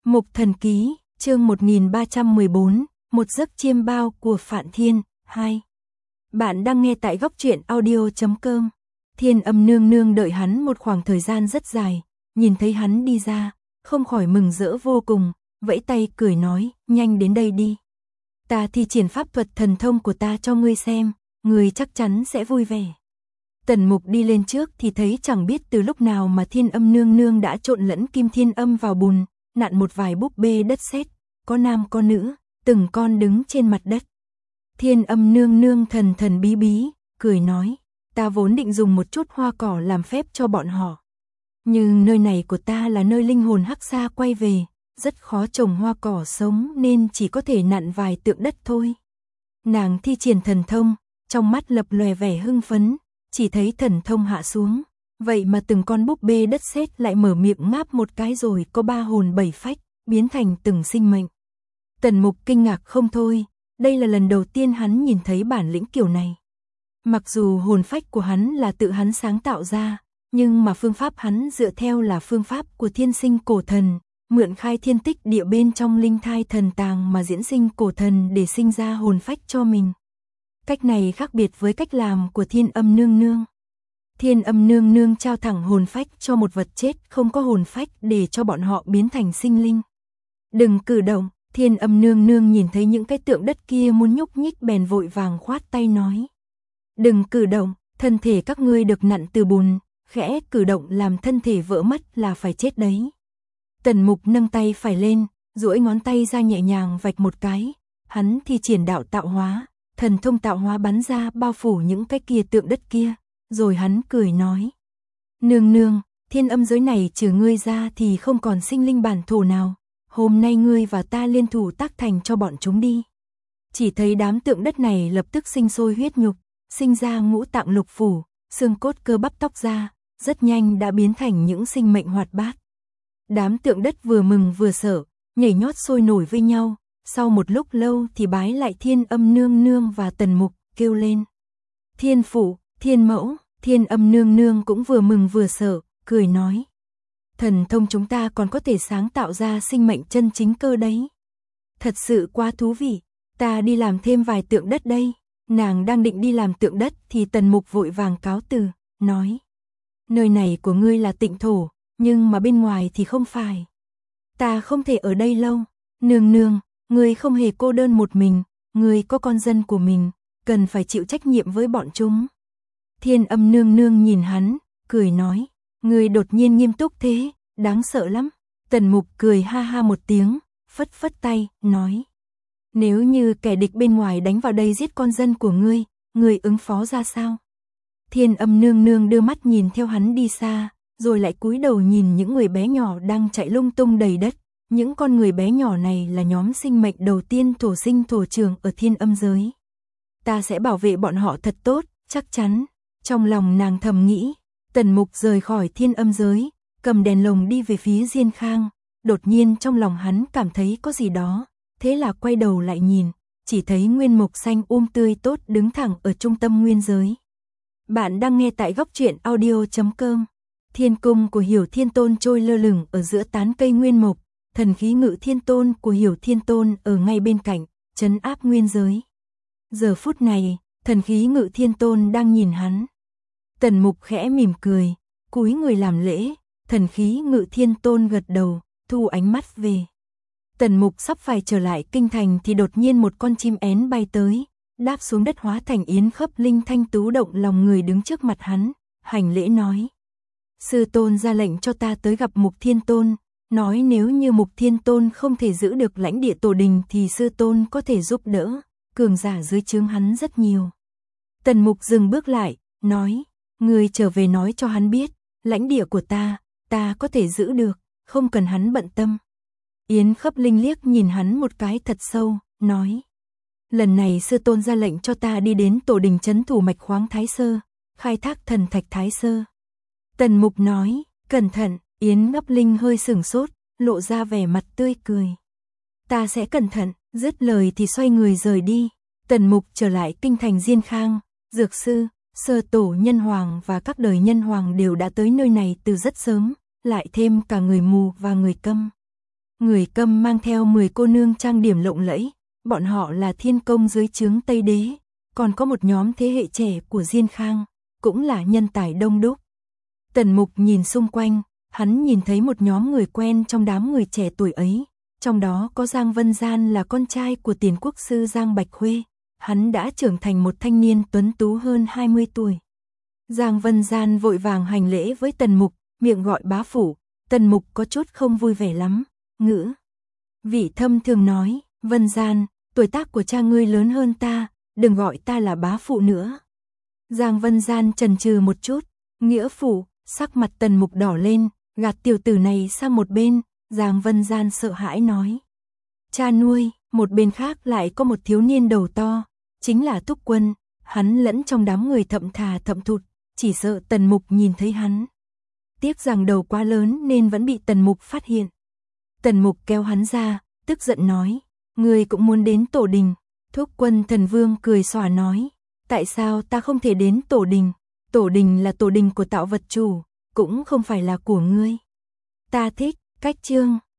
Mục Thần Ký, chương 1314, một giấc chiêm bao của Phạn Thiên, 2. Bạn đang nghe tại góc truyện audio.com. Thiên Âm nương nương đợi hắn một khoảng thời gian rất dài, nhìn thấy hắn đi ra, không khỏi mừng rỡ vô cùng, vẫy tay cười nói, nhanh đến đây đi. Ta thi triển pháp thuật thần thông của ta cho ngươi xem, ngươi chắc chắn sẽ vui vẻ. Tần Mục đi lên trước thì thấy chẳng biết từ lúc nào mà Thiên Âm nương nương đã trộn lẫn kim thiên âm vào bùn, nặn một vài búp bê đất sét, có nam có nữ, từng con đứng trên mặt đất. Thiên Âm nương nương thần thần bí bí, cười nói, ta vốn định dùng một chút hoa cỏ làm phép cho bọn họ. Nhưng nơi này của ta là nơi linh hồn hắc xa quay về, rất khó trồng hoa cỏ sống nên chỉ có thể nặn vài tượng đất thôi. Nàng thi triển thần thông, trong mắt lập lòe vẻ hưng phấn, chỉ thấy thần thông hạ xuống, vậy mà từng con búp bê đất sét lại mở miệng ngáp một cái rồi có 3 hồn 7 phách, biến thành từng sinh mệnh. Tần Mục kinh ngạc không thôi, đây là lần đầu tiên hắn nhìn thấy bản lĩnh kiểu này. Mặc dù hồn phách của hắn là tự hắn sáng tạo ra, nhưng mà phương pháp hắn dựa theo là phương pháp của thiên sinh cổ thần, mượn khai thiên tích địa bên trong linh thai thần tàng mà diễn sinh cổ thần để sinh ra hồn phách cho mình. Cách này khác biệt với cách làm của Thiên Âm nương nương. Thiên Âm nương nương trao thẳng hồn phách cho một vật chết không có hồn phách để cho bọn họ biến thành sinh linh. Đừng cử động, Thiên Âm nương nương nhìn thấy những cái tượng đất kia muốn nhúc nhích bèn vội vàng khoát tay nói. Đừng cử động, thân thể các ngươi được nặn từ bùn, khẽ cử động làm thân thể vỡ mất là phải chết đấy. Tần Mục nâng tay phải lên, duỗi ngón tay ra nhẹ nhàng vạch một cái, hắn thi triển đạo tạo hóa, thần thông tạo hóa bắn ra bao phủ những cái kia tượng đất kia, rồi hắn cười nói. Nương nương, thiên âm giới này trừ ngươi ra thì không còn sinh linh bản thổ nào, hôm nay ngươi và ta liên thủ tác thành cho bọn chúng đi. Chỉ thấy đám tượng đất này lập tức sinh sôi huyết nhục, sinh ra ngũ tạng lục phủ, xương cốt cơ bắp tóc da, rất nhanh đã biến thành những sinh mệnh hoạt bát. Đám tượng đất vừa mừng vừa sợ, nhảy nhót sôi nổi với nhau, sau một lúc lâu thì bái lại Thiên Âm nương nương và Tần Mục, kêu lên. Thiên phụ, thiên mẫu, Thiên Âm nương nương cũng vừa mừng vừa sợ, cười nói. Thần thông chúng ta còn có thể sáng tạo ra sinh mệnh chân chính cơ đấy. Thật sự quá thú vị, ta đi làm thêm vài tượng đất đây. Nàng đang định đi làm tượng đất thì Tần Mục vội vàng cáo từ, nói. Nơi này của ngươi là tịnh thổ, nhưng mà bên ngoài thì không phải. Ta không thể ở đây lâu, nương nương, ngươi không hề cô đơn một mình, ngươi có con dân của mình, cần phải chịu trách nhiệm với bọn chúng. Thiên Âm nương nương nhìn hắn, cười nói, ngươi đột nhiên nghiêm túc thế, đáng sợ lắm. Tần Mục cười ha ha một tiếng, phất phất tay, nói. Nếu như kẻ địch bên ngoài đánh vào đây giết con dân của ngươi ứng phó ra sao? Thiên Âm nương nương đưa mắt nhìn theo hắn đi xa, rồi lại cúi đầu nhìn những người bé nhỏ đang chạy lung tung đầy đất. Những con người bé nhỏ này là nhóm sinh mệnh đầu tiên thổ sinh thổ trường ở Thiên Âm giới. Ta sẽ bảo vệ bọn họ thật tốt, chắc chắn. Trong lòng nàng thầm nghĩ, Tần Mục rời khỏi Thiên Âm giới, cầm đèn lồng đi về phía Diên Khang. Đột nhiên trong lòng hắn cảm thấy có gì đó, thế là quay đầu lại nhìn, chỉ thấy nguyên mục xanh tươi tốt đứng thẳng ở trung tâm nguyên giới. Bạn đang nghe tại góc truyện audio.com. Thiên cung của Hiểu Thiên Tôn trôi lơ lửng ở giữa tán cây nguyên mục, thần khí Ngự Thiên Tôn của Hiểu Thiên Tôn ở ngay bên cạnh, trấn áp nguyên giới. Giờ phút này, thần khí Ngự Thiên Tôn đang nhìn hắn. Tần Mục khẽ mỉm cười, cúi người làm lễ, thần khí Ngự Thiên Tôn gật đầu, thu ánh mắt về. Tần Mục sắp phải trở lại kinh thành thì đột nhiên một con chim én bay tới, đáp xuống đất hóa thành yến khấp linh thanh tú động lòng người đứng trước mặt hắn, hành lễ nói. Sư tôn ra lệnh cho ta tới gặp Mục Thiên Tôn, nói nếu như Mục Thiên Tôn không thể giữ được lãnh địa tổ đình thì sư tôn có thể giúp đỡ, cường giả dưới trướng hắn rất nhiều. Tần Mục dừng bước lại, nói, ngươi trở về nói cho hắn biết, lãnh địa của ta có thể giữ được, không cần hắn bận tâm. Yến khấp linh liếc nhìn hắn một cái thật sâu, nói. Lần này sư tôn ra lệnh cho ta đi đến tổ đình trấn thủ mạch khoáng Thái Sơ, khai thác thần thạch Thái Sơ. Tần Mục nói, cẩn thận, Yến khấp linh hơi sửng sốt, lộ ra vẻ mặt tươi cười. Ta sẽ cẩn thận, dứt lời thì xoay người rời đi. Tần Mục trở lại kinh thành Diên Khang, dược sư, sơ tổ nhân hoàng và các đời nhân hoàng đều đã tới nơi này từ rất sớm, lại thêm cả người mù và người câm. Người Câm mang theo 10 cô nương trang điểm lộng lẫy, bọn họ là thiên công dưới trướng Tây Đế, còn có một nhóm thế hệ trẻ của Diên Khang, cũng là nhân tài đông đúc. Tần Mục nhìn xung quanh, hắn nhìn thấy một nhóm người quen trong đám người trẻ tuổi ấy, trong đó có Giang Vân Gian là con trai của Tiền Quốc sư Giang Bạch Khuê, hắn đã trưởng thành một thanh niên tuấn tú hơn 20 tuổi. Giang Vân Gian vội vàng hành lễ với Tần Mục, miệng gọi bá phụ. Tần Mục có chút không vui vẻ lắm, ngữ vị thâm thường nói, Vân Gian, tuổi tác của cha ngươi lớn hơn ta, đừng gọi ta là bá phụ nữa. Giang Vân Gian chần chừ một chút, nghĩa phụ, sắc mặt Tần Mục đỏ lên, gạt tiểu tử này sang một bên. Giang Vân Gian sợ hãi nói, cha nuôi. Một bên khác lại có một thiếu niên đầu to, chính là Túc Quân, hắn lẫn trong đám người thậm thà thậm thụt, chỉ sợ Tần Mục nhìn thấy hắn. Tiếc rằng đầu quá lớn nên vẫn bị Tần Mục phát hiện. Tần Mục kéo hắn ra, tức giận nói, ngươi cũng muốn đến tổ đình. Thúc Quân Thần Vương cười xòa nói, tại sao ta không thể đến tổ đình? Tổ đình là tổ đình của tạo vật chủ, cũng không phải là của ngươi. Ta thích, cách chương.